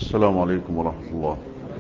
السلام عليكم ورحمة الله.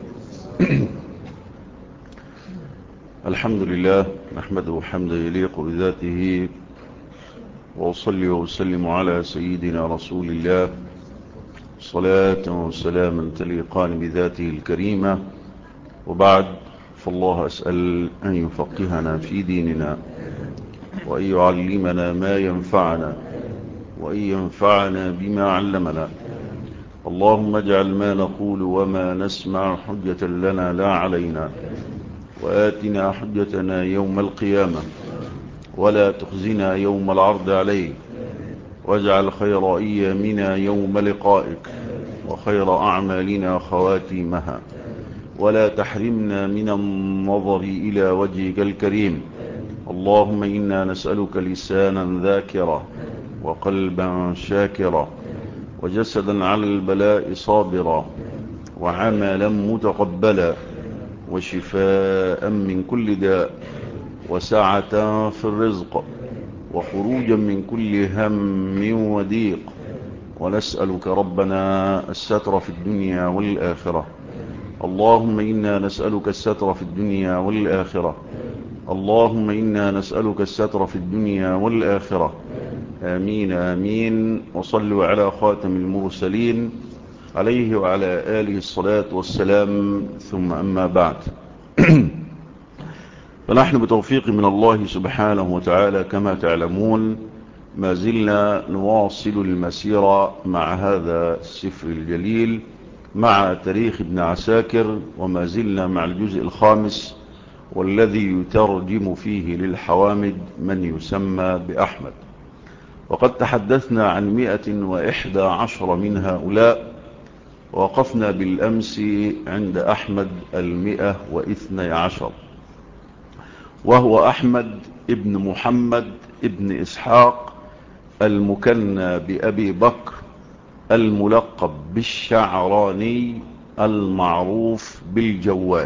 الحمد لله نحمده حمدا يليق بذاته، وأصلي وأسلم على سيدنا رسول الله صلاة وسلاما تليقان بذاته الكريمة. وبعد، فالله أسأل أن يفقهنا في ديننا، وأن يعلمنا ما ينفعنا، وأن ينفعنا بما علمنا. اللهم اجعل ما نقول وما نسمع حجة لنا لا علينا، وآتنا حجتنا يوم القيامة، ولا تخزنا يوم العرض عليك، واجعل خير أيامنا يوم لقائك، وخير أعمالنا خواتيمها، ولا تحرمنا من النظر إلى وجهك الكريم. اللهم إنا نسألك لسانا ذاكرا، وقلبا شاكرا، وجسدا على البلاء صابرا، وعملا متقبلا، وشفاء من كل داء، وسعة في الرزق، وخروجا من كل هم وضيق. ونسألك ربنا الستر في الدنيا والآخرة. اللهم إنا نسألك الستر في الدنيا والآخرة. اللهم إنا نسألك الستر في الدنيا والآخرة. آمين آمين. وصلوا على خاتم المرسلين عليه وعلى آله الصلاة والسلام، ثم أما بعد. فنحن بتوفيق من الله سبحانه وتعالى كما تعلمون ما زلنا نواصل المسيرة مع هذا السفر الجليل، مع تاريخ ابن عساكر، وما زلنا مع الجزء الخامس، والذي يترجم فيه للحوامد من يسمى بأحمد. وقد تحدثنا عن 111 من هؤلاء، ووقفنا بالأمس عند أحمد 112، وهو أحمد ابن محمد ابن إسحاق المكنى بأبي بكر، الملقب بالشعراني، المعروف بالجوال.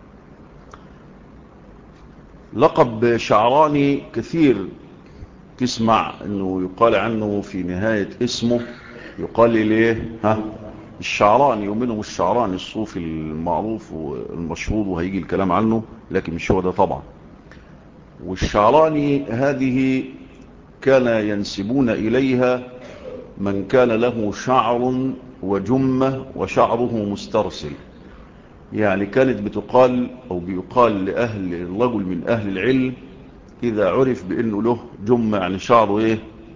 لقب شعراني كثير تسمع انه يقال عنه في نهاية اسمه، يقال ليه الشعراني، ومنهم الشعراني الصوفي المعروف والمشهور، وهيجي الكلام عنه، لكن مش هو ده طبعا. والشعراني هذه كان ينسبون إليها من كان له شعر وجمة وشعره مسترسل. يعني كانت بتقال أو بيقال لأهل الرجل من أهل العلم إذا عرف بأنه له جمة، يعني شعره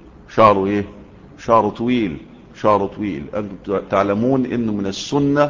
شعره طويل. أنتم تعلمون أنه من السنة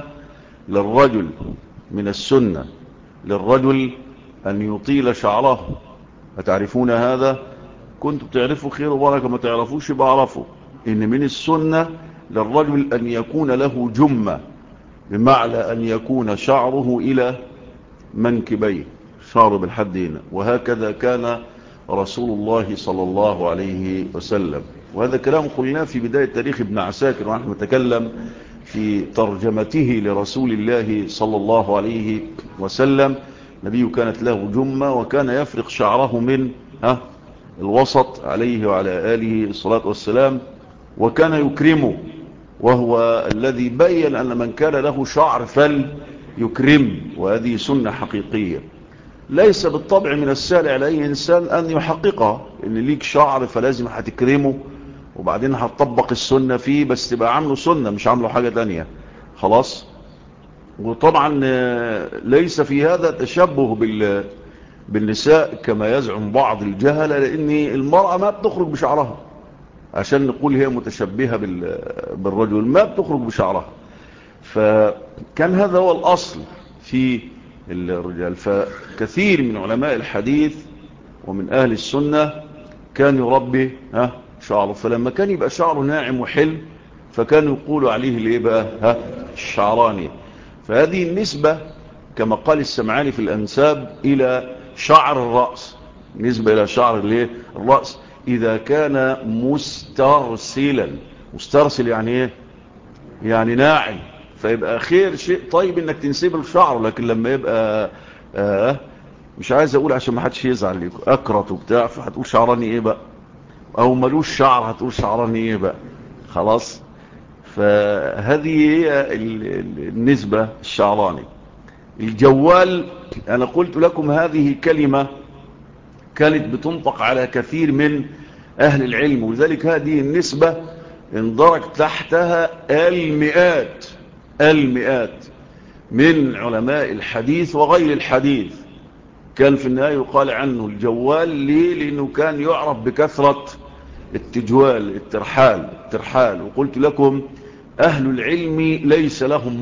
للرجل أن يطيل شعره. أتعرفون هذا؟ كنتم تعرفوا خير وبركة، ما تعرفوش بعرفوا إن من السنة للرجل أن يكون له جمة، بمعنى أن يكون شعره إلى منكبيه، شعره بالحد هنا. وهكذا كان رسول الله صلى الله عليه وسلم. وهذا كلام قلناه في بداية تاريخ ابن عساكر، ونحن نتكلم في ترجمته لرسول الله صلى الله عليه وسلم. نبيه كانت له جمة، وكان يفرق شعره من الوسط عليه وعلى آله الصلاة والسلام، وكان يكرمه، وهو الذي بيّن أن من كان له شعر فليكرم. وهذه سنة حقيقية، ليس بالطبع من السهل على أي إنسان أن يحققها، إن ليك شعر فلازم هتكرمه، وبعدين هتطبق السنة فيه، بس تبقى عامله سنة مش عامله حاجة تانية خلاص. وطبعا ليس في هذا تشبه بالنساء كما يزعم بعض الجهلة، لأن المرأة ما بتخرج بشعرها عشان نقول هي متشبهة بالرجل، ما بتخرج بشعرها. فكان هذا هو الأصل في الرجال. فكثير من علماء الحديث ومن أهل السنة كان يربي شعره، فلما كان يبقى شعره ناعم وحل فكان يقول عليه ليه بقى الشعراني. فهذه النسبة كما قال السمعاني في الأنساب إلى شعر الرأس، نسبة إلى شعر الرأس إذا كان مسترسلا. مسترسل يعني إيه؟ يعني ناعم، فيبقى خير شيء طيب إنك تنسيب الشعر. لكن لما يبقى مش عايز أقول عشان ما حدش يزعل ليكم، أكرت وبتاع، فهتقول شعراني إيه بقى؟ أو ملوش شعر هتقول شعراني إيه بقى؟ خلاص. فهذه هي النسبة الشعراني. الجوال أنا قلت لكم هذه كلمة كانت بتنطق على كثير من أهل العلم، ولذلك هذه النسبة اندرج تحتها المئات من علماء الحديث وغير الحديث. كان في النهاية يقال عنه الجوال. ليه؟ لأنه كان يعرف بكثرة التجوال، الترحال. وقلت لكم أهل العلم ليس لهم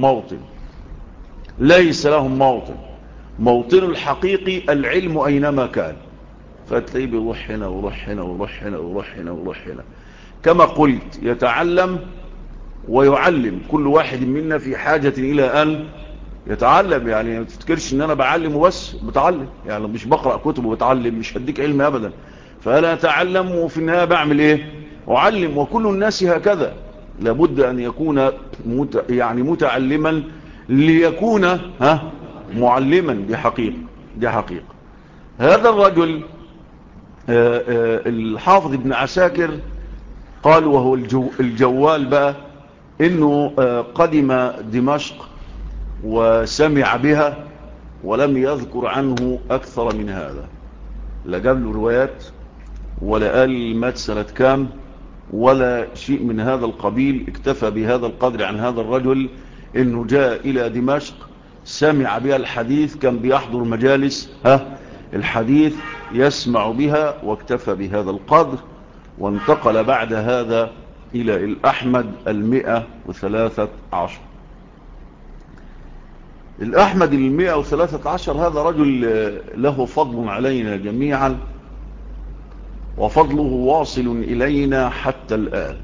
موطن الحقيقي العلم أينما كان، فتلاقيه بيروح هنا ويروح هنا ويروح هنا ويروح هنا ويروح هنا. كما قلت يتعلم ويعلم، كل واحد منا في حاجة إلى أن يتعلم. يعني ما تفتكرش ان انا بعلم وبس، بتعلم يعني مش بقرأ كتب وبتعلم، مش هديك علم ابدا. فانا اتعلم وفي النهاية بعمل ايه؟ اعلم. وكل الناس هكذا، لابد ان يكون يعني متعلما ليكون معلما. دي حقيقة. هذا الرجل الحافظ ابن عساكر قال وهو الجوال بقى انه قدم دمشق وسمع بها ولم يذكر عنه أكثر من هذا. لا جاب له روايات ولا قال مات سنة كام ولا شيء من هذا القبيل. اكتفى بهذا القدر عن هذا الرجل انه جاء الى دمشق، سمع بها الحديث، كان بيحضر مجالس الحديث يسمع بها، واكتفى بهذا القدر. وانتقل بعد هذا الى الأحمد 113. الأحمد 113 هذا رجل له فضل علينا جميعا، وفضله واصل إلينا حتى الآن.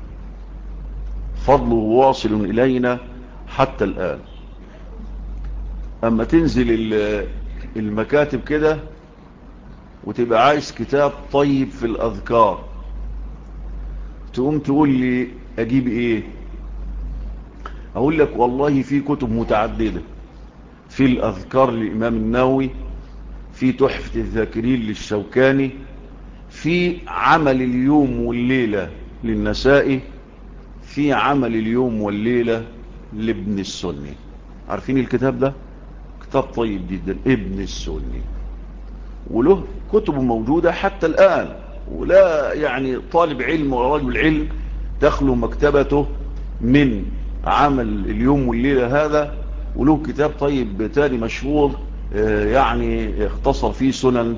أما تنزل المكاتب كده وتبقى عايز كتاب طيب في الأذكار، تقوم تقول لي أجيب إيه؟ أقول لك والله في كتب متعددة. في الأذكار للإمام النووي، في تحفة الذاكرين للشوكاني، في عمل اليوم والليلة للنسائي، في عمل اليوم والليلة لابن السني. عارفين الكتاب ده؟ كتاب طيب جدا، ابن السني، وله كتب موجودة حتى الآن. ولا يعني طالب علم ولا رجل علم تخلو مكتبته من عمل اليوم والليلة هذا. وله كتاب طيب تاني مشهور يعني اختصر فيه سنن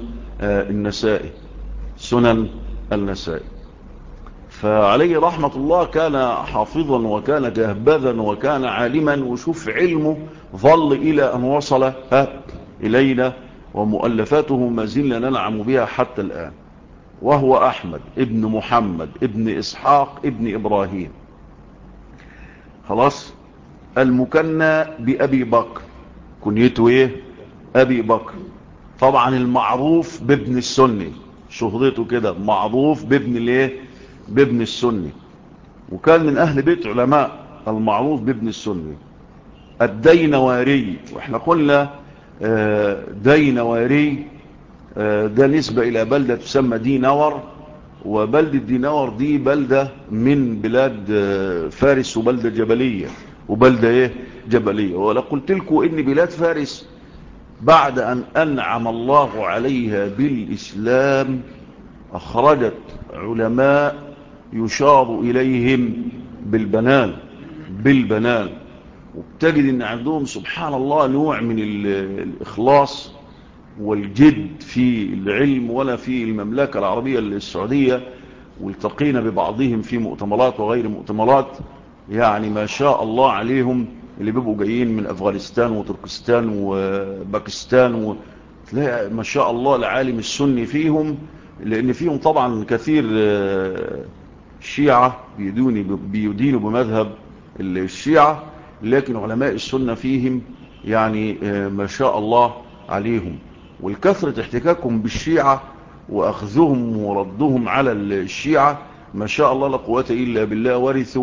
النسائي. فعليه رحمة الله كان حافظا وكان جهبذا وكان عالما، وشوف علمه ظل إلى أن وصل إلينا، ومؤلفاته ما زلنا ننعم بها حتى الآن. وهو أحمد ابن محمد ابن إسحاق ابن إبراهيم، خلاص، المكنى بأبي بكر، كنيته ايه؟ أبي بكر. طبعا المعروف بابن السني، شهرته كده معروف بابن السني. وكان من أهل بيت علماء، المعروف بابن السني. الدينواري، واحنا قلنا دينواري ده نسبة إلى بلدة تسمى دينور، وبلدة دينور دي بلدة من بلاد فارس، وبلدة جبلية، جبلية. ولا قلت لكم إن بلاد فارس بعد أن أنعم الله عليها بالإسلام أخرجت علماء يشار إليهم بالبنان. وبتجد أن عندهم سبحان الله نوع من الإخلاص والجد في العلم. ولا في المملكة العربية السعودية، والتقينا ببعضهم في مؤتمرات وغير مؤتمرات، يعني ما شاء الله عليهم، اللي بيبقوا جايين من أفغانستان وتركستان وباكستان تلاقي ما شاء الله العالم السني فيهم. لأن فيهم طبعا كثير شيعة بيدينوا بمذهب الشيعة، لكن علماء السنة فيهم يعني ما شاء الله عليهم. والكثرة احتكاكهم بالشيعة وأخذهم وردهم على الشيعة ما شاء الله لا قوة إلا بالله.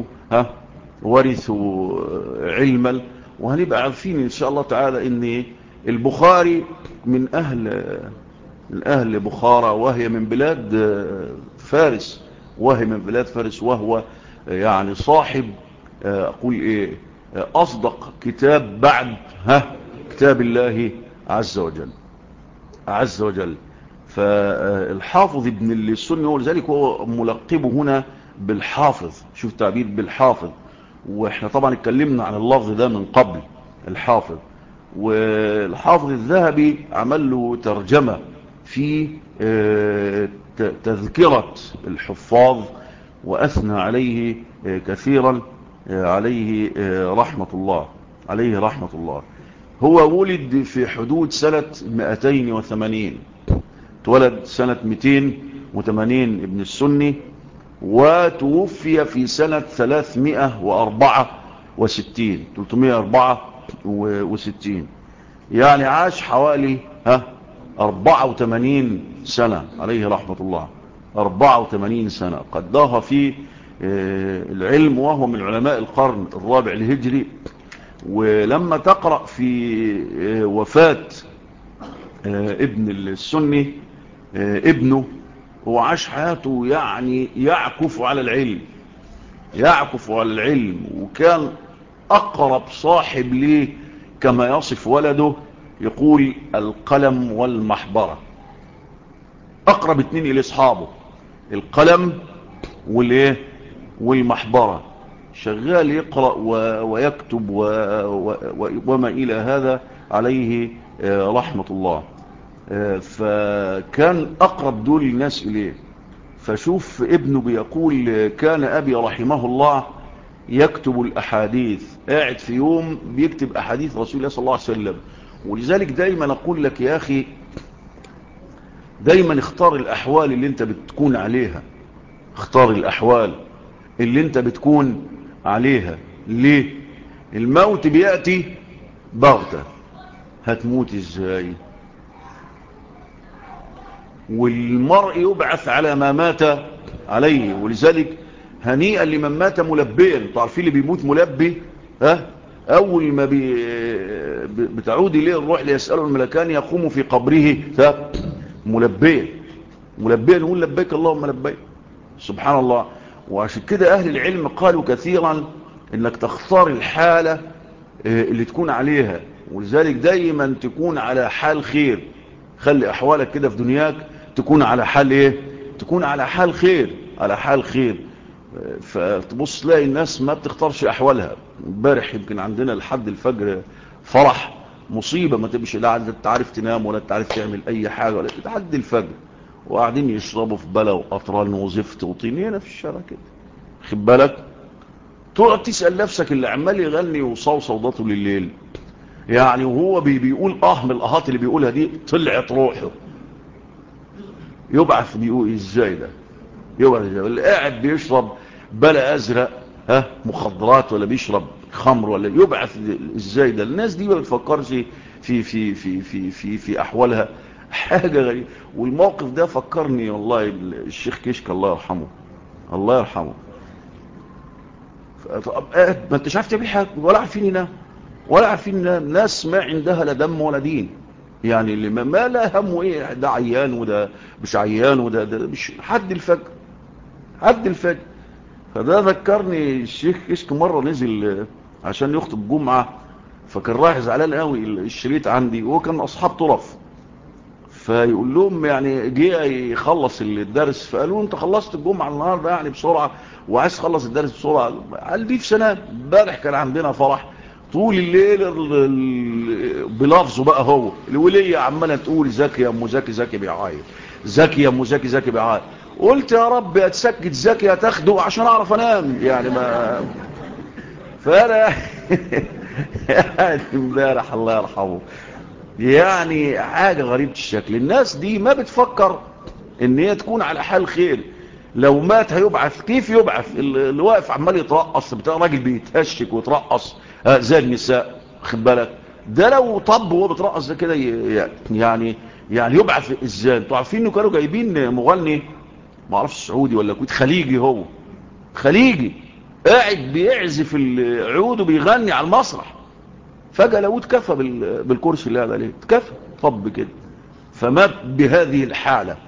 ورثوا علما. وهنبقى عارفين إن شاء الله تعالى إن البخاري من أهل بخارى، وهي من بلاد فارس، وهو يعني صاحب أقول إيه، أصدق كتاب بعد كتاب الله عز وجل عز وجل. فالحافظ ابن السني، ولذلك هو ملقبه هنا بالحافظ. شوف تعبير بالحافظ، واحنا طبعا اتكلمنا عن اللفظ ده من قبل، الحافظ. والحافظ الذهبي عمل له ترجمة في تذكرة الحفاظ، وأثنى عليه كثيرا، عليه رحمة الله، عليه رحمة الله. هو ولد في حدود سنة 280، اتولد سنة 280 ابن السني، وتوفي في سنة 364 يعني عاش حوالي 84 سنة عليه رحمة الله. 84 سنة قضاها في العلم، وهو من علماء القرن الرابع الهجري. ولما تقرأ في وفاة ابن السني ابنه، هو عاش حياته يعني يعكف على العلم، يعكف على العلم، وكان أقرب صاحب ليه كما يصف ولده، يقول القلم والمحبرة. أقرب اتنين إلى أصحابه القلم والايه والمحبرة، شغال يقرأ ويكتب وما إلى هذا، عليه رحمة الله. فكان أقرب دول الناس إليه. فشوف ابنه بيقول كان أبي رحمه الله يكتب الأحاديث، قاعد في يوم بيكتب أحاديث رسول الله صلى الله عليه وسلم. ولذلك دايما أقول لك يا أخي، دايما اختار الأحوال اللي انت بتكون عليها، اختار الأحوال اللي انت بتكون عليها. ليه؟ الموت بيأتي بغتة، هتموت ازاي؟ والمرء يبعث على ما مات عليه. ولذلك هنيئا لمن مات ملبيا. انتوا عارفين اللي بيموت ملبي، اول ما بتعود اليه الروح ليسأله الملكان يقوم في قبره ملبيا، ملبيا يقول لبيك اللهم لبيك، سبحان الله. وعشان كده اهل العلم قالوا كثيرا انك تختار الحالة اللي تكون عليها. ولذلك دايما تكون على حال خير، خلي احوالك كده في دنياك تكون على حال ايه، تكون على حال خير، على حال خير. فتبص تلاقي الناس ما بتختارش احوالها. امبارح يمكن عندنا لحد الفجر فرح، مصيبة، ما تبقش لا انت عارف تنام ولا انت عارف تعمل اي حاجة ولا لحد الفجر، وقاعدين يشربوا في بلا وقطران وزفت وطين هنا في الشارع كده، خد بالك. تقعد تسأل نفسك اللي عمال يغني وصوصو ضاته لليل، يعني وهو بيقول من الاهات اللي بيقولها دي طلعت روحه، يبعث بيقول ازاي ده؟ يبعث ازاي اللي قاعد بيشرب بلا ازرق مخدرات، ولا بيشرب خمر، ولا يبعث ازاي ده؟ الناس دي ما بتفكرش في احوالها، حاجة غريبة. والموقف ده فكرني والله الشيخ كشك الله يرحمه، الله يرحمه. ما انتش عارف تعمل حاجة، ولا عارفين ينام، ولا عارفين ينام. ناس ما عندها لا دم ولا دين، يعني اللي ما لا همه ايه، ده عيان وده مش عيان، وده مش حد الفجر، حد الفجر. فده ذكرني الشيخ كشك مرة نزل عشان يخطب جمعة، فكان رايح زعلان قوي، الشريط عندي، وهو كان اصحاب طرف، فيقول لهم يعني جه يخلص الدرس، فقالوا انت خلصت الجمعة النهاردة يعني بسرعة، وعايز تخلص الدرس بسرعة. قال دي في سنة امبارح كان عندنا فرح طول الليل بلفظه بقى، هو الولية عمالة تقول زكي يا ام زكي، زكي بيعاير، زكي يا ام زكي، زكي بيعاير. قلت يا رب اتسكت زكي هتاخده عشان اعرف انام يعني. ما فانا يعني امبارح الله يرحمه، يعني حاجة غريبة الشكل. الناس دي ما بتفكر ان هي تكون على حال خير. لو مات هيبعث، كيف يبعث؟ اللي واقف عمال يترقص، بتاع راجل بيتهشك ويترقص زي النساء، خد بالك. ده لو طب وهو بيترقص ده كده يعني يبعث ازاي؟ انتوا عارفين انه كانوا جايبين مغني، ما اعرفش سعودي ولا كويت، خليجي، هو خليجي قاعد بيعزف العود وبيغني على المسرح، فجأة لو اتكفى بالكرسي اللي قاعد عليه، اتكفى طب كده، فمات بهذه الحالة.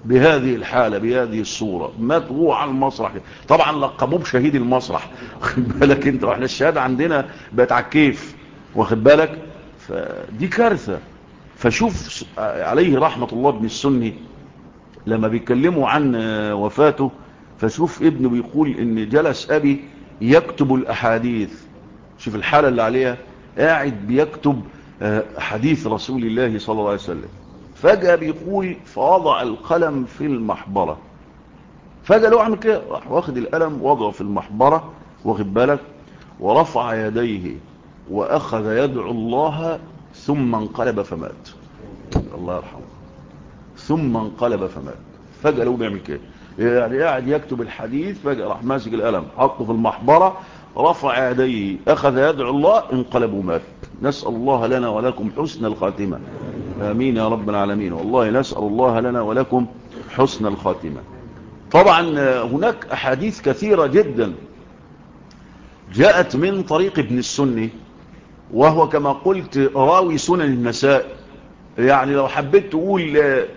بهذه الحالة بهذه الصورة، مات وهو على المسرح. طبعا لقبوه بشهيد المسرح، واخد بالك انت، واحنا الشهادة عندنا بقت على الكيف، واخد بالك. فدي كارثة. فشوف عليه رحمة الله ابن السني لما بيتكلموا عن وفاته، فشوف ابنه بيقول ان جلس ابي يكتب الاحاديث. شوف الحالة اللي عليها، قاعد بيكتب حديث رسول الله صلى الله عليه وسلم. فجأة بيقول فوضع القلم في المحبرة. فجأة لو عمل كده راح واخد القلم وضعه في المحبرة، واخد بالك، ورفع يديه واخذ يدعو الله ثم انقلب فمات. الله يرحمه. ثم انقلب فمات. فجأة لو بيعمل كده، يعني قاعد يكتب الحديث، فجأة راح ماسك القلم حطه في المحبرة، رفع يديه اخذ يدعو الله، انقلب ومات. نسأل الله لنا ولكم حسن الخاتمة. آمين يا رب العالمين. والله نسأل الله لنا ولكم حسن الخاتمة. طبعا هناك أحاديث كثيرة جدا جاءت من طريق ابن السني، وهو كما قلت راوي سنن النساء. يعني لو حبيت تقول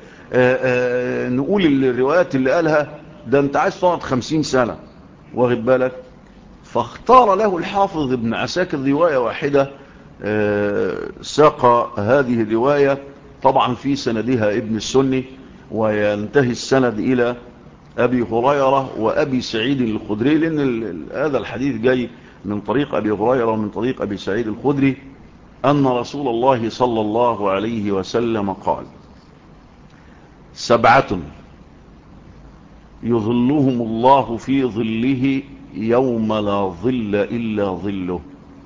نقول الروايات اللي قالها ده انت عايز تقعد 50 سنة، واخد بالك. فاختار له الحافظ ابن عساكر رواية واحدة ساق هذه الرواية. طبعا في سندها ابن السني، وينتهي السند إلى أبي هريرة وأبي سعيد الخدري، لأن هذا الحديث جاي من طريق أبي هريرة ومن طريق أبي سعيد الخدري أن رسول الله صلى الله عليه وسلم قال: 7 يظلهم الله في ظله يوم لا ظل إلا ظله: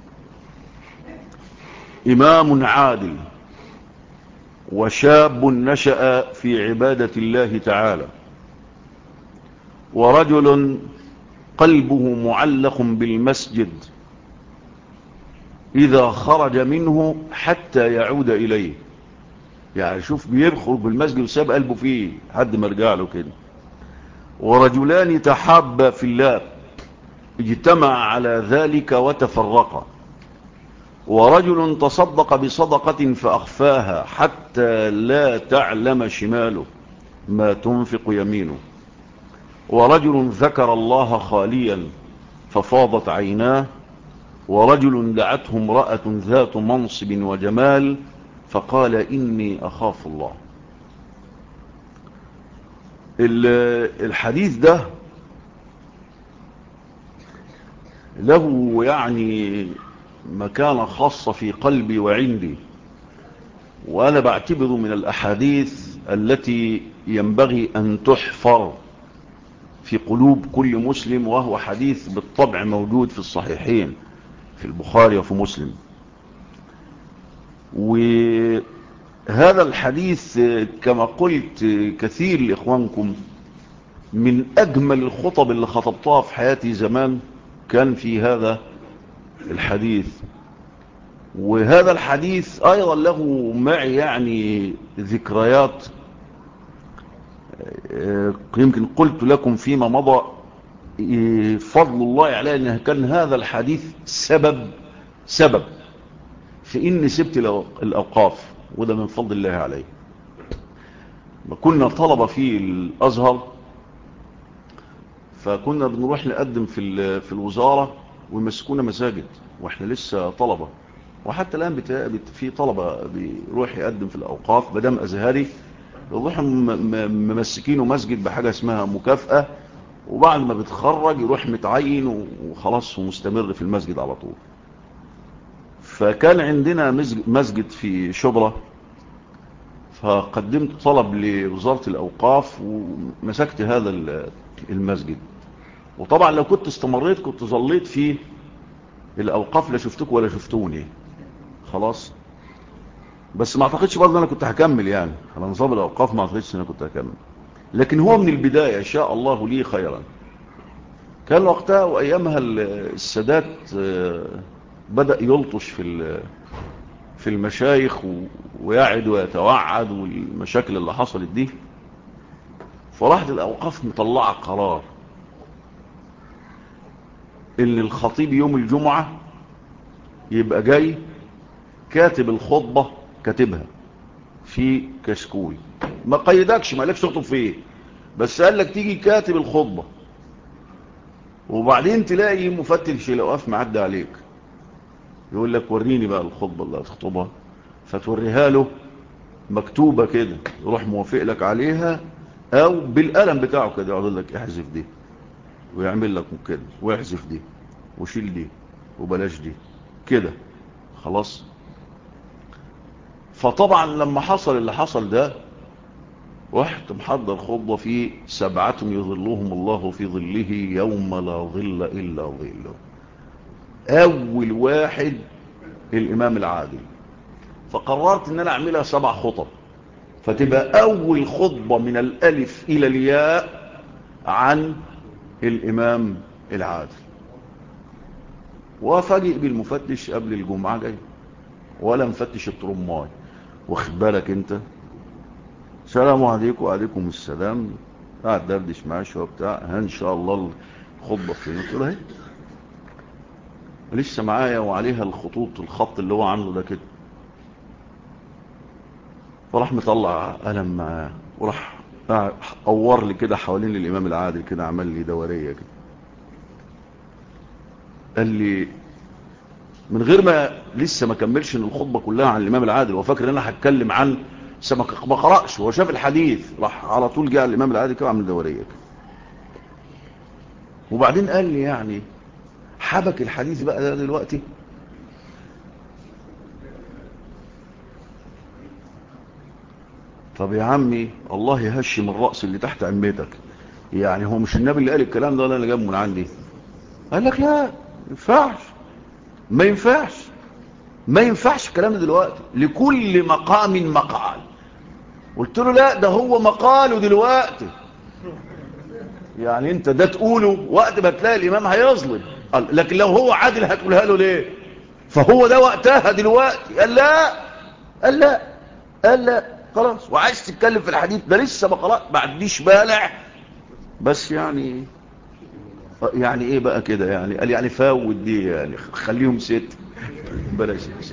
إمام عادل، وشاب نشأ في عبادة الله تعالى، ورجل قلبه معلق بالمسجد إذا خرج منه حتى يعود إليه. يعني شوف بيخرج بالمسجد وساب قلبه فيه حد ما رجع له كده. ورجلان تحابا في الله اجتمع على ذلك وتفرقا. ورجل تصدق بصدقة فأخفاها حتى لا تعلم شماله ما تنفق يمينه. ورجل ذكر الله خاليا ففاضت عيناه. ورجل دعته امرأة ذات منصب وجمال فقال: إني أخاف الله. الحديث ده له يعني مكانة خاصة في قلبي وعندي، وأنا بعتبره من الأحاديث التي ينبغي أن تحفر في قلوب كل مسلم، وهو حديث بالطبع موجود في الصحيحين في البخاري وفي مسلم. وهذا الحديث كما قلت كثير لإخوانكم من أجمل الخطب اللي خطبتها في حياتي زمان كان في هذا الحديث. وهذا الحديث أيضا له معي يعني ذكريات. يمكن قلت لكم فيما مضى فضل الله عليه أنه كان هذا الحديث سبب في إني سبت الأوقاف، وده من فضل الله عليه. كنا طلبة في الأزهر، فكنا بنروح نقدم في الوزارة ويمسكونا مساجد واحنا لسه طلبة. وحتى الآن في طلبة بيروح يقدم في الأوقاف مدام أزهري، يروحوا ممسكينه مسجد بحاجة اسمها مكافأة، وبعد ما بتخرج يروح متعين وخلاص ومستمر في المسجد على طول. فكان عندنا مسجد في شبرا، فقدمت طلب لوزارة الأوقاف ومسكت هذا المسجد. وطبعا لو كنت استمريت كنت ظليت في الأوقاف، لا شفتك ولا شفتوني خلاص. بس ما اعتقدش برضه انا كنت هكمل يعني على نظام الأوقاف، ما اعتقدش انا كنت هكمل. لكن هو من البداية شاء الله لي خيرا. كان وقتها وأيامها السادات بدأ يلطش في المشايخ ويعد ويتوعد، والمشاكل اللي حصلت دي. فراحت الأوقاف مطلعة قرار ان الخطيب يوم الجمعة يبقى جاي كاتب الخطبة، كاتبها في كشكول، ما قيدكش، ما قالكش تخطب فيه، بس قال لك تيجي كاتب الخطبة وبعدين تلاقي مفتش الأوقاف معدي عليك يقول لك وريني بقى الخطبة اللي هتخطبها، فتوريها له مكتوبة كده يروح موافق لك عليها، او بالقلم بتاعه كده يقعد لك احذف دي ويعمل لك كده واحذف دي وشيل دي وبلاش دي كده خلاص. فطبعا لما حصل اللي حصل ده، رحت محضر خطبة في 7 يظلهم الله في ظله يوم لا ظل إلا ظله. أول واحد الإمام العادل، فقررت ان انا اعملها 7 خطب، فتبقى اول خطبة من الالف الى الياء عن الامام العادل. وافاجئ بالمفتش قبل الجمعة جاي ولا مفتش الترماي، واخد بالك انت، السلام عليكم وعليكم السلام، قاعد دردش معاه شويه بتاع، ان شاء الله الخطبه فين؟ قلت له اهي لسه معايا وعليها الخطوط، الخط اللي هو عامله ده كده. فراح مطلع قلم معاه وراح قور لي كده حوالين الامام العادل كده، عمل لي دوريه كده، قال لي من غير ما لسه ما كملش ان الخطبه كلها عن الامام العادل، وفاكر ان انا هتكلم عن ما قرأش، هو شاف الحديث راح على طول جاء الامام العادل كده عمل دوريه كده. وبعدين قال لي يعني حبك الحديث بقى ده دلوقتي. طب يا عمي الله يهشم الرأس اللي تحت عمتك، يعني هو مش النبي اللي قال الكلام ده ولا انا جايبه من عندي؟ قال لك لا ما ينفعش، ما ينفعش، ما ينفعش الكلام ده دلوقتي، لكل مقام مقال. قلت له لا ده هو مقاله دلوقتي، يعني انت ده تقوله وقت ما تلاقي الامام هيظلم، لكن لو هو عادل هتقولها له ليه؟ فهو ده وقتها دلوقتي. قال لا، قال لا، قال لا خلاص. وعايز تتكلم في الحديث ده لسه ما قرأت، ما عنديش بالع، بس يعني ايه بقى كده يعني؟ قال يعني فوت دي، يعني خليهم 6 بلاش 6.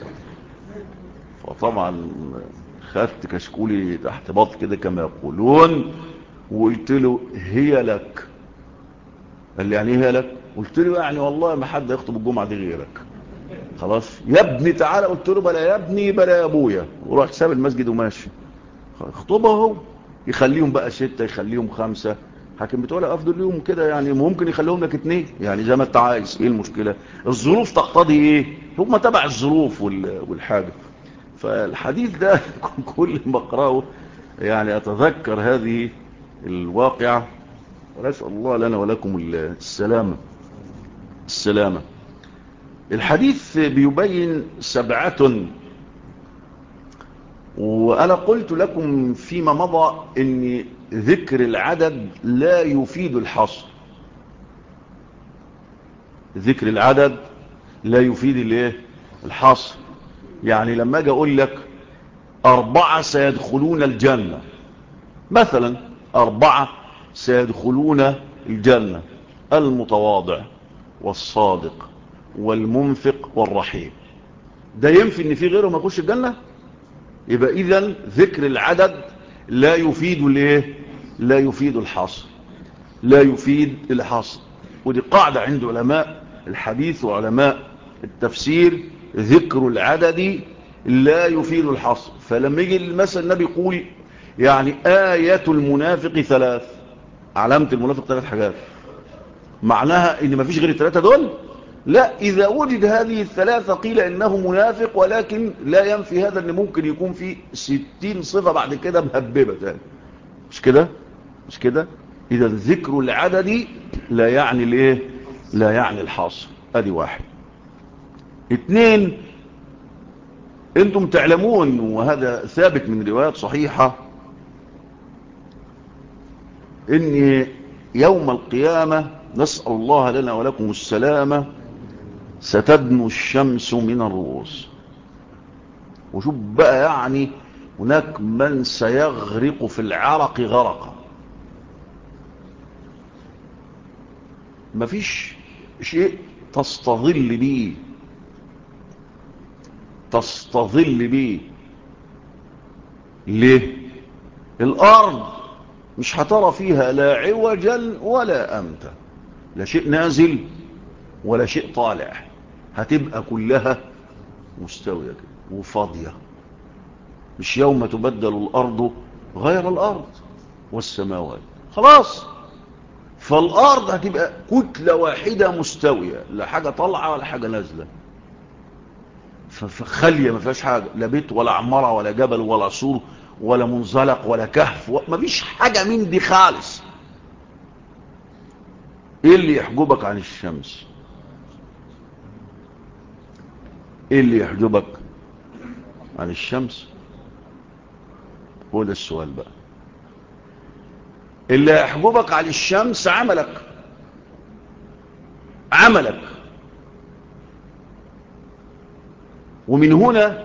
فطبعا خدت كشكولي تحت بط كده كما يقولون وقلت له هي لك. قال لي يعني ايه هي لك؟ قلت له يعني والله ما حد يخطب الجمعة دي غيرك، خلاص يا ابني تعالى. قلت له بلا يا ابني بلا يا ابويا، ورحت ساب المسجد وماشي. خطبه اهو، يخليهم بقى 6 يخليهم 5، حاكم بتقول افضل اليوم كده يعني، ممكن يخليهم لك 2 يعني زي ما انت عايز. ايه المشكلة؟ الظروف تقتضي ايه، هم تبع الظروف والحاجة. فالحديث ده كل ما اقراه يعني اتذكر هذه الواقعة، ونسأل الله لنا ولكم السلامة. الحديث بيبين 7، وأنا قلت لكم فيما مضى أن ذكر العدد لا يفيد الحصر. ذكر العدد لا يفيد الايه؟ الحصر. يعني لما اجي اقول لك 4 سيدخلون الجنة مثلا، 4 سيدخلون الجنة: المتواضع والصادق والمنفق والرحيم. ده ينفي ان في غيره ما يخش الجنة؟ يبقى اذا ذكر العدد لا يفيد الايه؟ لا يفيد الحصر، لا يفيد الحصر. ودي قاعدة عند علماء الحديث وعلماء التفسير: ذكر العدد لا يفيد الحصر. فلما يجي مثلا النبي يقول يعني آية المنافق 3، علامة المنافق 3 حاجات، معناها ان ما فيش غير ال3 دول؟ لا، اذا وجد هذه ال3 قيل انه منافق، ولكن لا ينفي هذا ان ممكن يكون في 60 صفة بعد كده مهببة تاني. مش كده؟ مش كده؟ اذا ذكر العدد لا يعني الايه؟ لا يعني الحاصر. ادي 1. 2، انتم تعلمون وهذا ثابت من روايات صحيحة ان يوم القيامة، نسأل الله لنا ولكم السلامة، ستدنو الشمس من الرؤوس. وشوف بقى يعني هناك من سيغرق في العرق غرقا، مفيش شيء تستظل بيه، تستظل بيه. ليه؟ الارض مش هترى فيها لا عوجا ولا أمتا، لا شيء نازل ولا شيء طالع، هتبقى كلها مستوية كده وفاضية. مش يوم تبدل الأرض غير الأرض والسماوات، خلاص. فالأرض هتبقى كتلة واحدة مستوية، لا حاجة طالعة ولا حاجة نازلة، فخلية ما فيهاش حاجة، لا بيت ولا عمارة ولا جبل ولا سور ولا منزلق ولا كهف، ما فيش حاجة من دي خالص. ايه اللي يحجبك عن الشمس؟ ايه اللي يحجبك عن الشمس؟ هو ده السؤال بقى. اللي يحجبك عن الشمس عملك. عملك. ومن هنا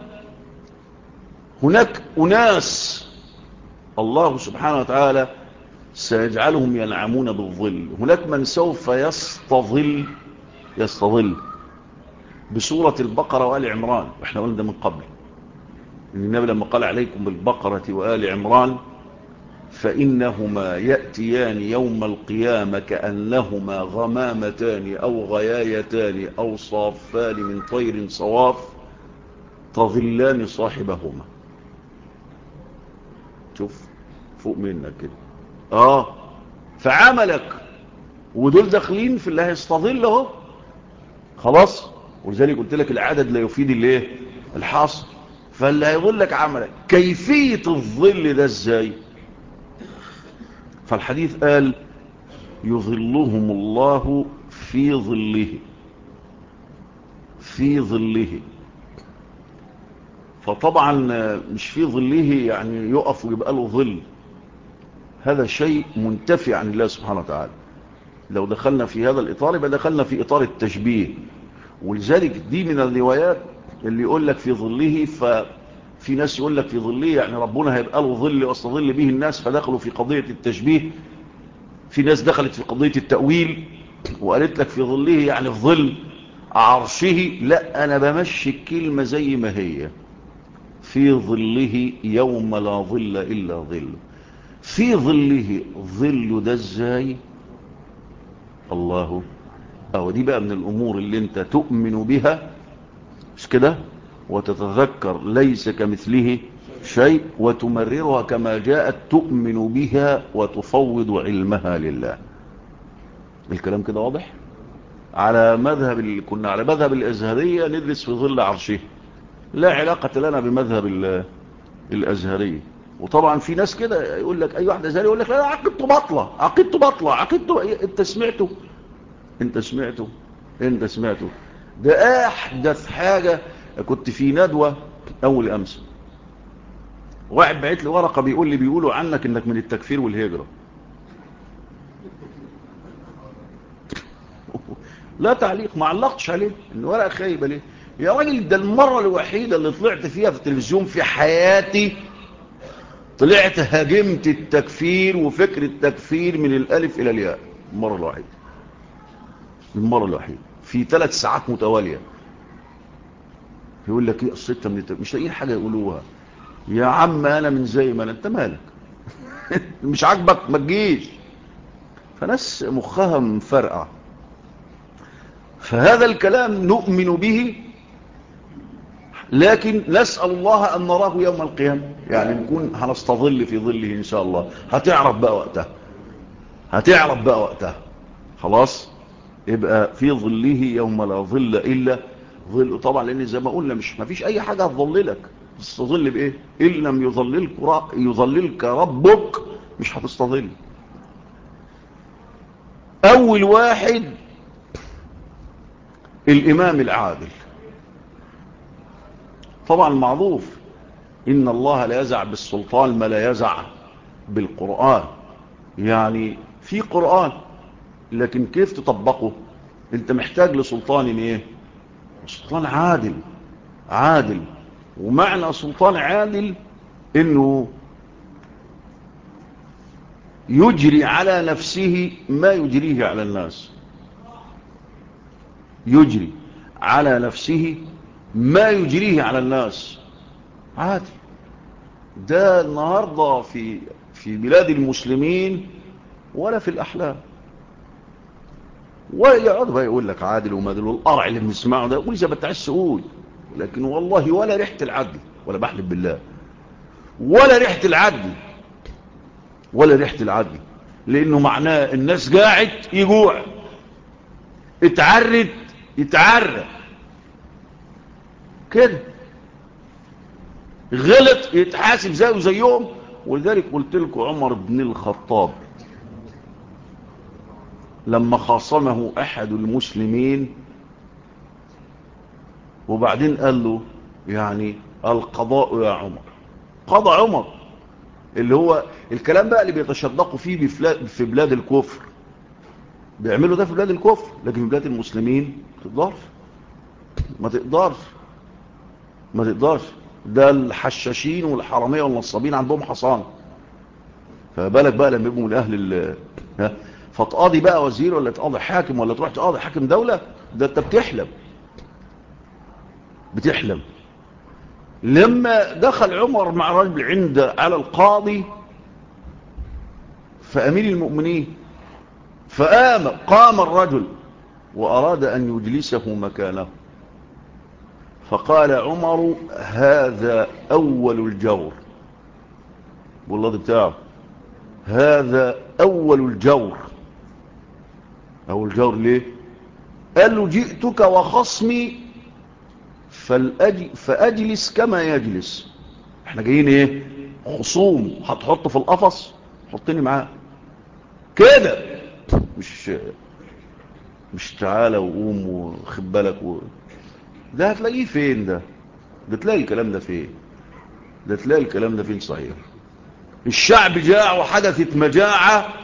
هناك أناس الله سبحانه وتعالى سيجعلهم ينعمون بالظل. هناك من سوف يستظل بسورة البقرة وآل عمران، واحنا قلنا ده من قبل إن النبي لما قال عليكم بالبقرة وآل عمران فإنهما يأتيان يوم القيامة كأنهما غمامتان أو غيايتان أو صافان من طير صواف تظلان صاحبهما. شوف فوق منك كده. فعملك ودول داخلين في اللي هيستظل اهو، خلاص. ولذلك قلت لك العدد لا يفيد الايه؟ الحصر. فاللي هيقول لك عملك كيفية الظل ده ازاي؟ فالحديث قال يظلهم الله في ظله. في ظله. فطبعا مش في ظله يعني يقف ويبقى له ظل، هذا شيء منتفي عن الله سبحانه وتعالى. لو دخلنا في هذا الإطار يبقى دخلنا في إطار التشبيه. ولذلك دي من الروايات اللي يقول لك في ظله، ففي ناس يقول لك في ظله يعني ربنا هيبقى له ظل واستظل به الناس، فدخلوا في قضية التشبيه. في ناس دخلت في قضية التأويل وقالت لك في ظله يعني في ظل عرشه. لا، أنا بمشي الكلمة زي ما هي، في ظله يوم لا ظل إلا ظل. في ظله ظل ده ازاي؟ الله. دي بقى من الأمور اللي انت تؤمن بها، مش كده؟ وتتذكر ليس كمثله شيء وتمررها كما جاءت، تؤمن بها وتفوض علمها لله. الكلام كده واضح؟ على مذهب كنا على مذهب الأزهرية ندرس في ظل عرشه، لا علاقة لنا بمذهب الأزهرية. وطبعا في ناس كده يقول لك أي واحد أزهري يقول لك لا عقيدته بطلة، عقيدته بطلة، عقيدته. انت سمعته. ده احدث حاجة. كنت في ندوة اول امس، واحد بعت لي ورقة بيقول لي بيقولوا عنك انك من التكفير والهجرة. لا تعليق، ما علقتش عليه، الورقة خايبة ليه يا راجل؟ ده المرة الوحيدة اللي طلعت فيها في التلفزيون في حياتي طلعت هاجمت التكفير وفكر التكفير من الالف الى الياء. المرة الوحيدة في 3 ساعات متوالية. يقول لك ايه قصتها مش لاقيين حاجة يقولوها. يا عم انا من زي ما انت مالك. مش عاجبك ما تجيش. فناس مخها مفرقع. فهذا الكلام نؤمن به، لكن نسأل الله أن نراه يوم القيامة، يعني نكون هنستظل في ظله إن شاء الله. هتعرف بقى وقتها. خلاص. يبقى في ظله يوم لا ظل إلا ظل. طبعا لأن زي ما قلنا ما فيش أي حاجة هتظللك. تستظل بإيه؟ إن لم يظللك ربك مش هتستظل. أول واحد الإمام العادل. طبعا معروف إن الله لا يزع بالسلطان ما لا يزع بالقرآن. يعني في قرآن لكن كيف تطبقه؟ انت محتاج لسلطان ايه؟ سلطان عادل. ومعنى سلطان عادل انه يجري على نفسه ما يجريه على الناس. يجري على نفسه ما يجريه على الناس. عادل. ده النهاردة في بلاد المسلمين ولا في الأحلام. ويقعد بقى يقول لك عادل ومادل والقرع اللي بنسمعه ده، ولسه بتعس قول، لكن والله ولا ريحة العدل، ولا بحلف بالله ولا ريحة العدل، ولا ريحة العدل. لأنه معناه الناس قاعد يجوع، اتعرت يتعرى كده، غلط يتحاسب زيه زيهم. ولذلك قلت لكم عمر بن الخطاب لما خاصمه أحد المسلمين وبعدين قال له يعني القضاء يا عمر، قضى عمر، اللي هو الكلام بقى اللي بيتشدقوا فيه في بلاد الكفر، بيعملوا ده في بلاد الكفر، لكن في بلاد المسلمين ما تقدرش ما تقدرش. ده الحشاشين والحرامية والنصابين عندهم حصان، فبالك بقى لما يبقوا من أهل فتقاضي بقى وزير ولا تقاضي حاكم ولا تروح تقاضي حاكم دولة، ده انت بتحلم. لما دخل عمر مع رجل عند على القاضي فأمير المؤمنين، قام الرجل وأراد أن يجلسه مكانه، فقال عمر هذا أول الجور، والله بتاعه هذا أول الجور. أول الجور ليه؟ قال له جئتك وخصمي فأجلس كما يجلس. احنا جايين ايه؟ خصوم، هتحطه في القفص، حطني معاه كده، مش تعالى وقوم وخد بالك ده هتلاقيه فين؟ ده تلاقي الكلام ده فين؟ ده تلاقي الكلام ده فين صحيح؟ الشعب جاع وحدثت مجاعة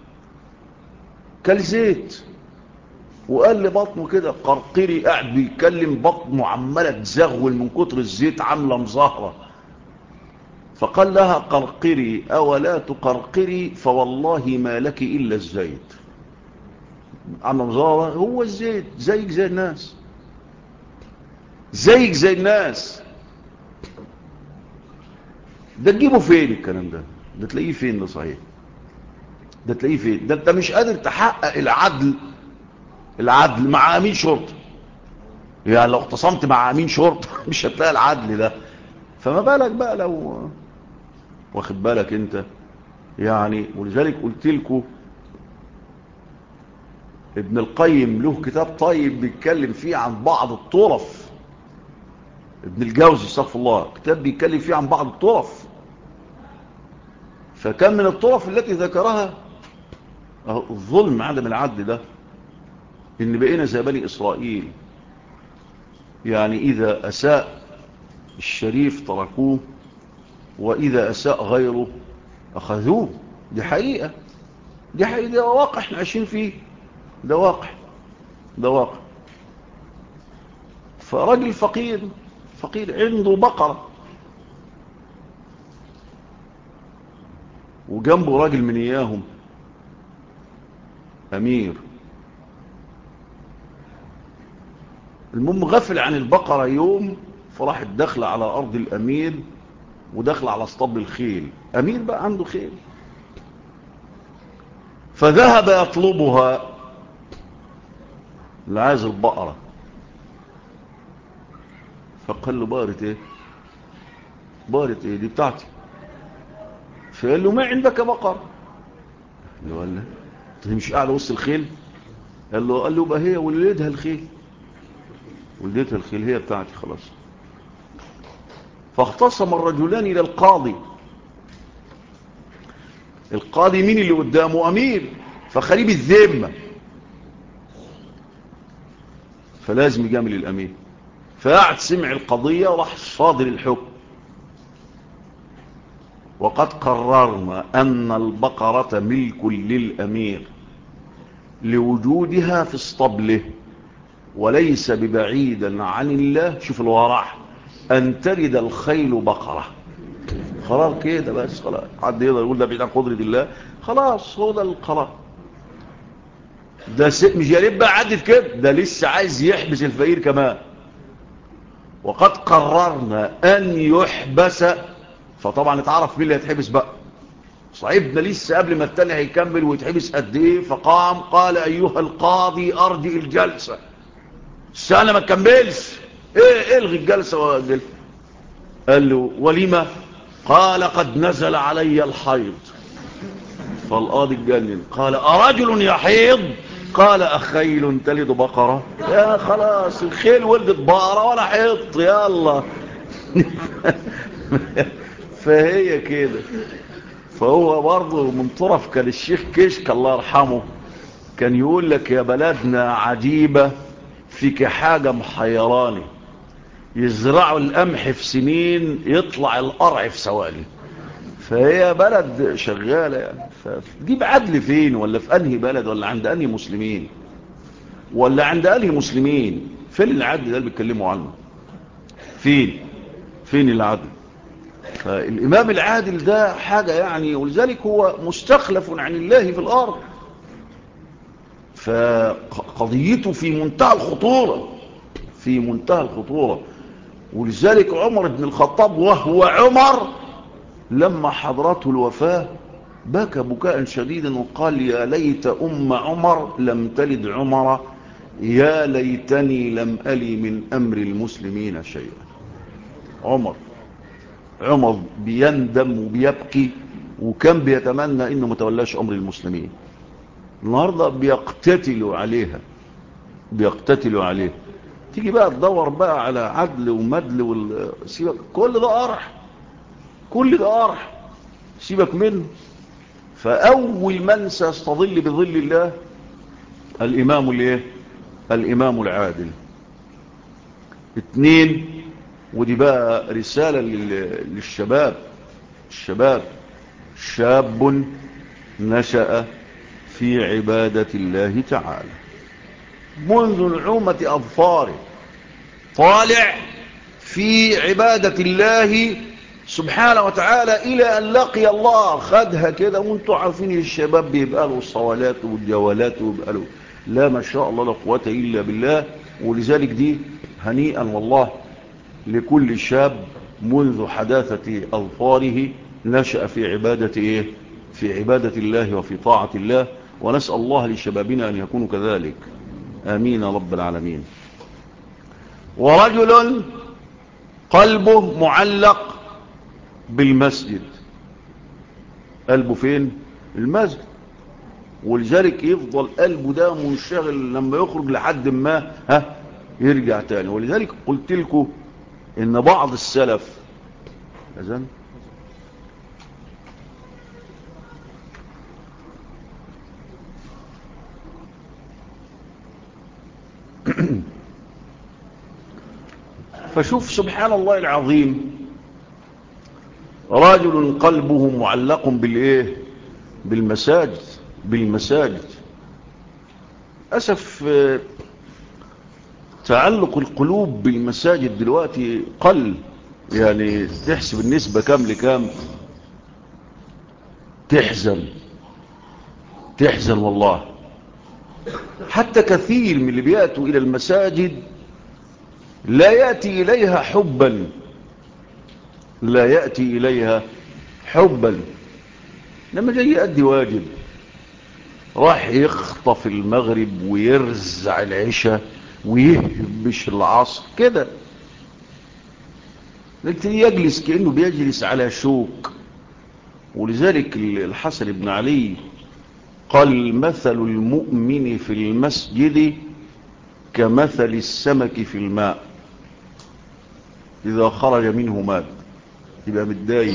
كالزيت، وقال لي بطنه كده قرقري، قاعد بيتكلم بطنه عمالة تزغول من كتر الزيت عاملة مظاهرة، فقال لها قرقري أولا تقرقري فوالله ما لك إلا الزيت. عاملة مظاهرة، هو الزيت زيك زي الناس، زيك زي الناس. ده تجيبه فين الكلام ده تلاقيه فين؟ ده صحيح ده تلاقيه فين؟ ده انت مش قادر تحقق العدل مع امين شرطه، يعني لو اختصمت مع امين شرطه مش هتلاقي العدل ده، فما بالك بقى لو واخد بالك انت يعني. ولذلك قلت لكم ابن القيم له كتاب طيب بيتكلم فيه عن بعض الطرف، ابن الجوزي استغفر الله، كتاب بيتكلم فيه عن بعض الطرف، فكان من الطرف التي ذكرها الظلم عدم العدل ده، ان بقينا زي بني اسرائيل، يعني اذا اساء الشريف تركوه واذا اساء غيره اخذوه. دي حقيقة، ده واقع احنا عايشين فيه، ده واقع. فراجل فقير عنده بقرة وجنبه راجل من اياهم امير، المهم غفل عن البقرة يوم، فراحت داخله على ارض الامير وداخله على اسطبل الخيل، امير بقى عنده خيل، فذهب يطلبها لعايز البقرة، فقال له بقرة ايه دي بتاعتي، فقال له ما عندك بقر؟ قال له انت مش قاعد وسط الخيل؟ قال له بقى هي ولدها الخيل هي بتاعتي خلاص. فاختصم الرجلان الى القاضي مين اللي قدامه؟ امير، فخريب الذمه، فلازم يجامل الامير، فقعد سمع القضيه وراح صادر الحكم، وقد قررنا ان البقره ملك للامير لوجودها في اسطبله، وليس ببعيدا عن الله، شوف الورع، ان تلد الخيل بقره. خلاص كده بس، خلاص حد يقدر يقول ده بعيد عن قدرة الله؟ خلاص هو ده القرار. ده مش يا بقى عدت كده، ده لسه عايز يحبس الفقير كمان. وقد قررنا ان يحبس، فطبعا اتعرف مين اللي هيتحبس بقى، صاحبنا لسه قبل ما التاني هيكمل ويتحبس قد ايه، فقام قال ايها القاضي ارجئ الجلسة. السنة ما تكملش، ايه الغي الجلسة وقال له ولما؟ قال قد نزل علي الحيض. فالقاضي اتجنن، قال أرجل يحيض؟ قال أخيل تلد بقرة؟ يا خلاص الخيل ولدت بقرة ولا حيض، يلا. فهي كده. فهو برضه من طرف كان الشيخ كشك الله يرحمه كان يقول لك يا بلدنا عجيبة فيك حاجة محيراني، يزرعوا القمح في سنين يطلع القرع في ثواني. فهي بلد شغالة يعني، فتجيب عدل فين؟ ولا في انهي بلد؟ ولا عند انهي مسلمين؟ ولا عند انهي مسلمين؟ فين العدل ده اللي بيتكلموا عنه؟ فين العدل؟ فالامام العادل ده حاجة يعني، ولذلك هو مستخلف عن الله في الارض، فقضيته في منتهى الخطورة، في منتهى الخطورة. ولذلك عمر بن الخطاب وهو عمر لما حضرته الوفاة بكى بكاء شديدا وقال يا ليت عمر لم تلد عمر، يا ليتني لم ألي من أمر المسلمين شيئا. عمر بيندم وبيبكي، وكان بيتمنى انه متولاش امر المسلمين. النهاردة بيقتتلوا عليها. تيجي بقى تدور بقى على عدل ومدل سيبك، كل ده قرح، سيبك منه. فأول من سيستظل بظل الله الإمام العادل. 2، ودي بقى رسالة للشباب. شاب نشأ في عبادة الله تعالى منذ نعومة أظفاره، طالع في عبادة الله سبحانه وتعالى إلى أن لقي الله. خدها كده، وانتوا عارفين الشباب بيبقى له الصوالات والجوالات ويبقى له لا ما شاء الله لا قوة إلا بالله. ولذلك دي هنيئا والله لكل شاب منذ حداثة أظفاره نشأ في عبادة في عبادة الله وفي طاعة الله. ونسأل الله لشبابنا أن يكونوا كذلك، آمين رب العالمين. ورجل قلبه معلق بالمسجد. قلبه فين؟ المسجد. ولذلك يفضل قلبه ده منشغل لما يخرج لحد ما يرجع تاني. ولذلك قلت لكم ان بعض السلف أذن فشوف سبحان الله العظيم، رجل قلبه معلق بالمساجد. أسف تعلق القلوب بالمساجد دلوقتي قل. يعني تحسب النسبة كام لكام، تحزن والله. حتى كثير من اللي بيأتوا إلى المساجد لا يأتي إليها حبا، لما جاي يؤدي واجب، راح يخطف المغرب ويرزع العشاء ويهبش العصر كده، لكن يجلس كأنه بيجلس على شوك. ولذلك الحسن بن علي قال مثل المؤمن في المسجد كمثل السمك في الماء، إذا خرج منه مات، يبقى متضايق.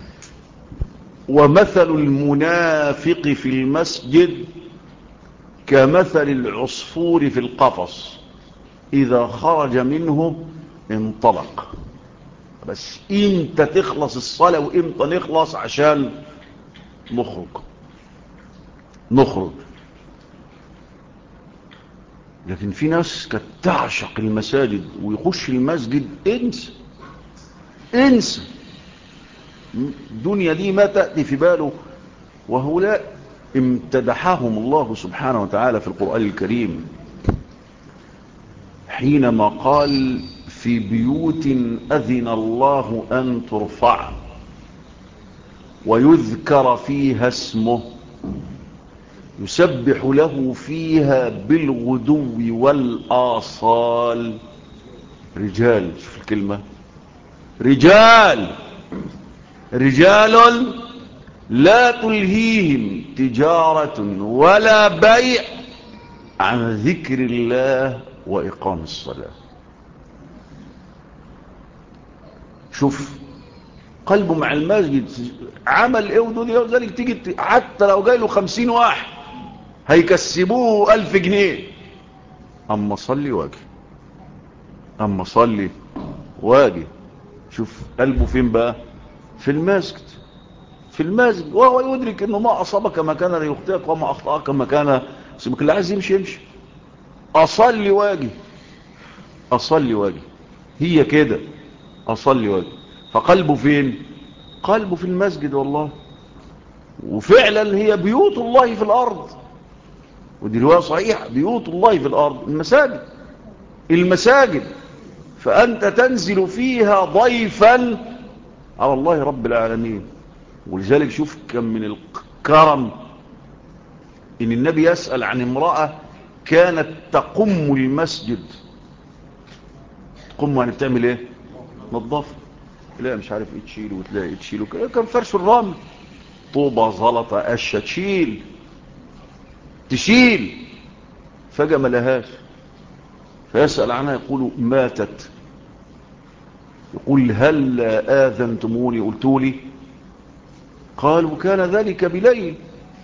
ومثل المنافق في المسجد كمثل العصفور في القفص، إذا خرج منه انطلق. بس إمتى تخلص الصلاة وإمتى نخلص عشان نخرج. لكن في ناس كانت تعشق المساجد ويخش المسجد انسى الدنيا دي ما تأتي في باله. وهؤلاء امتدحهم الله سبحانه وتعالى في القرآن الكريم حينما قال في بيوت أذن الله أن ترفع ويذكر فيها اسمه يسبح له فيها بالغدو والآصال. رجال، شوف الكلمة، رجال لا تلهيهم تجارة ولا بيع عن ذكر الله وإقام الصلاة. شوف قلبه مع المسجد عمل ايه ودول ذلك، تيجي حتى لو جاي له 50 واحد هيكسبوه 1000 جنيه. اما صلي واجي شوف قلبه فين بقى؟ في المسجد، وهو يدرك انه ما اصابك ما كان ليخطئك وما اخطاك ما كان سيبك. اللي عايز يمشي. اصلي واجي هي كده، اصلي واجي. فقلبه فين؟ قلبه في المسجد والله. وفعلا هي بيوت الله في الارض، ودي رواية صحيحة، بيوت الله في الارض المساجد. فانت تنزل فيها ضيفا على الله رب العالمين. ولذلك شوف كم من الكرم ان النبي يسأل عن امرأة كانت تقم المسجد. تقوم يعني بتعمل ايه؟ نظافة، تلاقي مش عارف ايه تشيله، وتلاقي ايه تشيله، كان فرش الرمل، طوبة زلطة قشة، تشيل. فجأة ما لهاش، فيسأل عنها يقول ماتت. يقول هل آذنتموني؟ قلتولي؟ قال وكان ذلك بليل،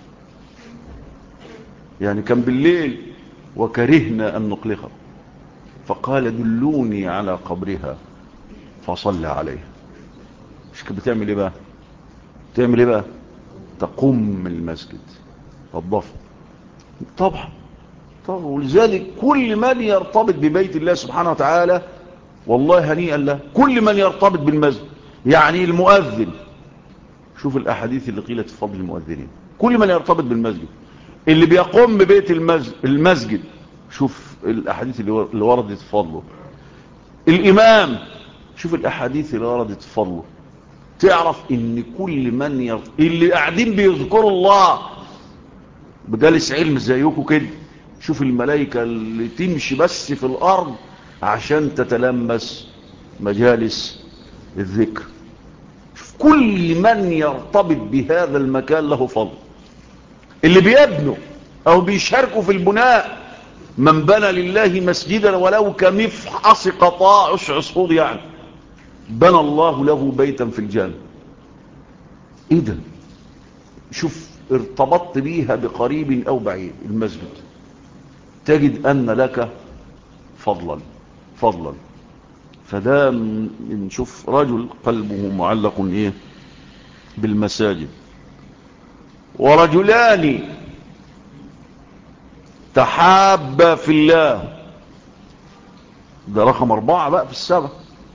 يعني كان بالليل وكرهنا أن نقلقه. فقال دلوني على قبرها فصلى عليها. مش كده بتعمل ايه بقى؟ تقوم المسجد الضفر. طبعا. ولذلك كل من يرتبط ببيت الله سبحانه وتعالى والله هنيئا له، كل من يرتبط بالمسجد. يعني المؤذن، شوف الأحاديث اللي قيلت في فضل المؤذنين، كل من يرتبط بالمسجد، اللي بيقوم ببيت المسجد، شوف الأحاديث اللي وردت في فضله. الإمام، شوف الأحاديث اللي وردت في فضله. تعرف ان كل من اللي قاعدين بيذكروا الله بجالس علم زيكم كده، شوف الملائكة اللي تمشي بس في الأرض عشان تتلمس مجالس الذكر. شوف كل من يرتبط بهذا المكان له فضل. اللي بيبنوا أو بيشاركوا في البناء، من بنى لله مسجدا ولو كمفحص قطاع عصفور يعني بنى الله له بيتا في الجنة. ايه ده؟ شوف ارتبطت بيها بقريب او بعيد المسجد، تجد ان لك فضلا. فده نشوف رجل قلبه معلق ايه؟ بالمساجد. ورجلان تحابا في الله، ده رقم 4 بقى في السبع.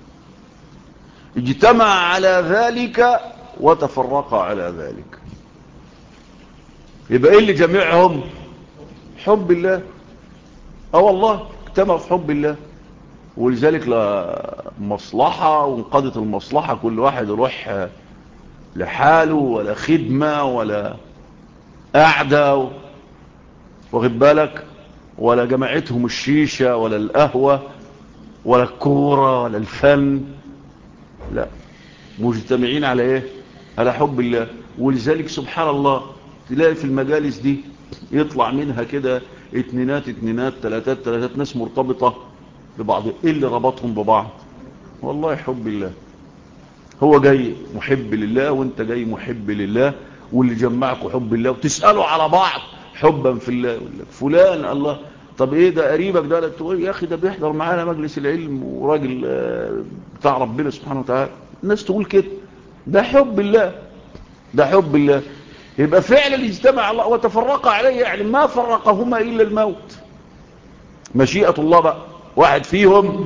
اجتمع على ذلك وتفرقا على ذلك. يبقى ايه اللي جميعهم؟ حب الله. والله اجتمعوا في حب الله. ولذلك لا مصلحة وانقضت المصلحة كل واحد يروح لحاله، ولا خدمة ولا قعدة، واخد بالك، ولا جماعتهم الشيشة ولا القهوة ولا الكورة ولا الفن. لا، مجتمعين على ايه؟ على حب الله. ولذلك سبحان الله تلاقي في المجالس دي يطلع منها كده اتنينات تلاتات ناس مرتبطة ببعض. ايه اللي ربطهم ببعض؟ والله حب الله. هو جاي محب لله وانت جاي محب لله، واللي جمعكوا حب الله، وتسألوا على بعض حبا في الله. يقول لك فلان الله، طب ايه ده قريبك ده؟ تقول يا اخي ده بيحضر معانا مجلس العلم وراجل بتاع ربنا سبحانه وتعالى. الناس تقول كده، ده حب الله. يبقى فعلا اجتمع الله وتفرق عليه، يعني ما فرقهما الا الموت، مشيئة الله بقى. واحد فيهم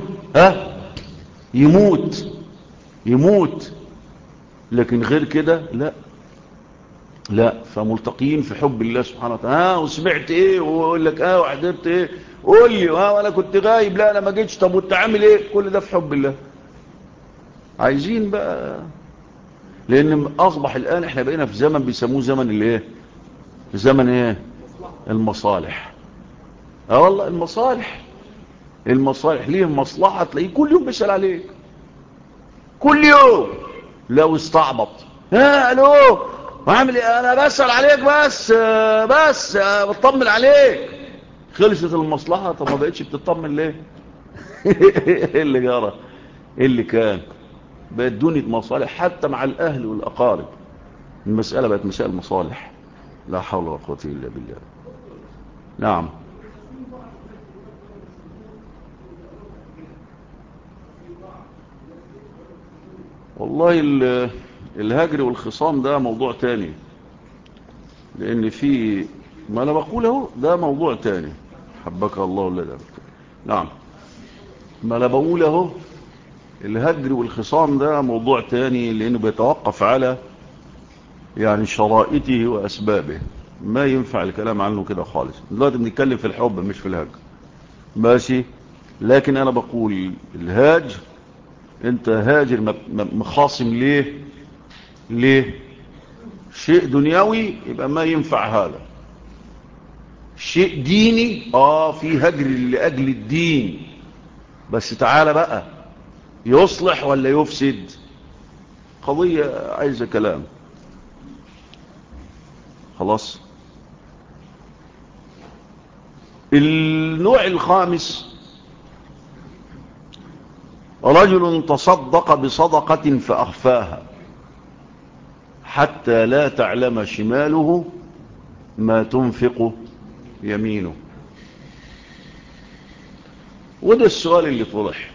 يموت، لكن غير كده لا. فملتقين في حب الله سبحانه وتعالى. وسمعت ايه؟ ويقول لك وحضرت ايه؟ قول لي. وانا كنت غايب، لا انا ما جيتش. طب وانت عامل ايه؟ كل ده في حب الله. عايزين بقى لان اصبح الان احنا بقينا في زمن بيسموه زمن الايه، زمن ايه، المصالح. والله المصالح ليه مصلحة تلاقيه كل يوم بيسأل عليك، كل يوم. لو استعبط، الو وعامل ايه، انا بسأل عليك بس بطمن عليك. خلصت المصلحة، طب ما بقتش بتطمن ليه؟ ايه اللي جرى، ايه اللي كان؟ بقت دنيا مصالح حتى مع الاهل والاقارب. المسألة بقت مسائل مصالح. لا حول ولا قوة الا بالله. نعم. والله الهجر والخصام ده موضوع تاني، لان في ما انا بقوله ده موضوع تاني. حبك الله ولا ده. نعم. ما انا بقوله الهجر والخصام ده موضوع تاني، لانه بيتوقف على يعني شرائطه واسبابه. ما ينفع الكلام عنه كده خالص. دلوقتي بنتكلم في الحب مش في الهجر، ماشي. لكن انا بقول الهاجر، انت هاجر مخاصم ليه شيء دنيوي يبقى ما ينفع هذا. شيء ديني في هجر لأجل الدين، بس تعالى بقى يصلح ولا يفسد، قضية عايزة كلام. خلاص. النوع الخامس، رجل تصدق بصدقة فأخفاها حتى لا تعلم شماله ما تنفق يمينه. وده السؤال اللي طرح.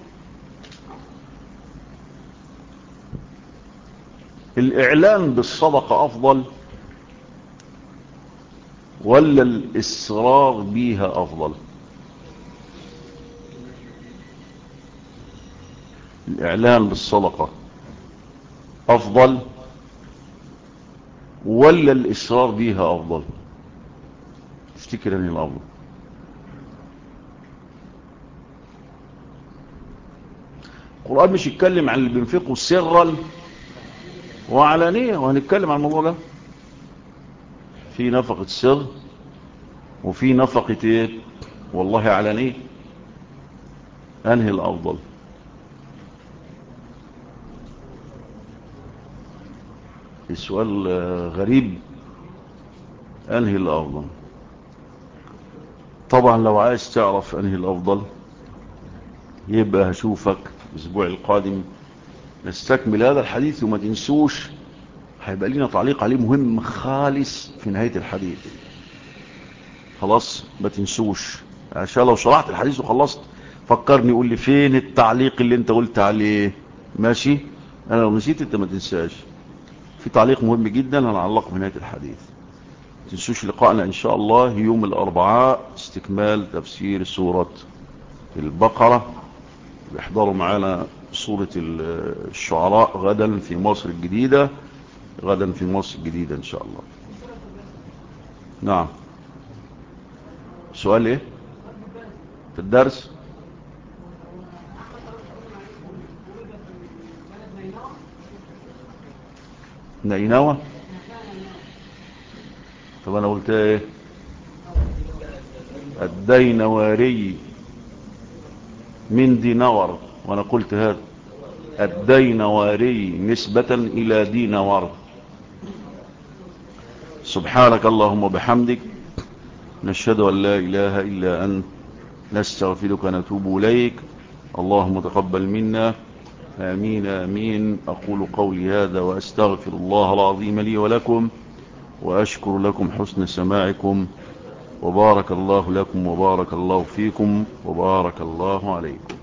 الإعلان بالصدقة أفضل ولا الإسرار بيها أفضل؟ الإعلان بالصدقة أفضل ولا الإسرار بيها أفضل؟ تفتكر أني الأفضل؟ القرآن مش يتكلم عن اللي بينفقوا سرا وعلانية، وهنتكلم عن الموضوع ده. في نفقة سر وفي نفقة ايه والله علانية. أنهي الأفضل؟ السؤال غريب. أنهي الأفضل؟ طبعا لو عايز تعرف أنهي الأفضل يبقى هشوفك الأسبوع القادم نستكمل هذا الحديث. وما تنسوش هيبقى لنا تعليق عليه مهم خالص في نهاية الحديث. خلاص ما تنسوش، عشان لو شرحت الحديث وخلصت فكرني قول لي فين التعليق اللي انت قلت عليه. ماشي. انا لو نسيت انت ما تنساش. في تعليق مهم جدا هنعلقه في نهاية الحديث. ما تنسوش لقائنا ان شاء الله يوم الاربعاء استكمال تفسير سورة البقرة. بيحضروا معانا سورة الشعراء غدا في مصر الجديدة. غدا في مصر الجديدة ان شاء الله. نعم. سؤال ايه في الدرس؟ نينوى. طب انا قلت ايه؟ الدينواري من دينور، وانا قلت هذا الدينواري نسبة الى دينور. سبحانك اللهم وبحمدك نشهد ان لا اله الا انت نستغفرك ونتوب اليك. اللهم تقبل منا. آمين آمين. أقول قولي هذا وأستغفر الله العظيم لي ولكم، وأشكر لكم حسن سماعكم، وبارك الله لكم وبارك الله فيكم وبارك الله عليكم.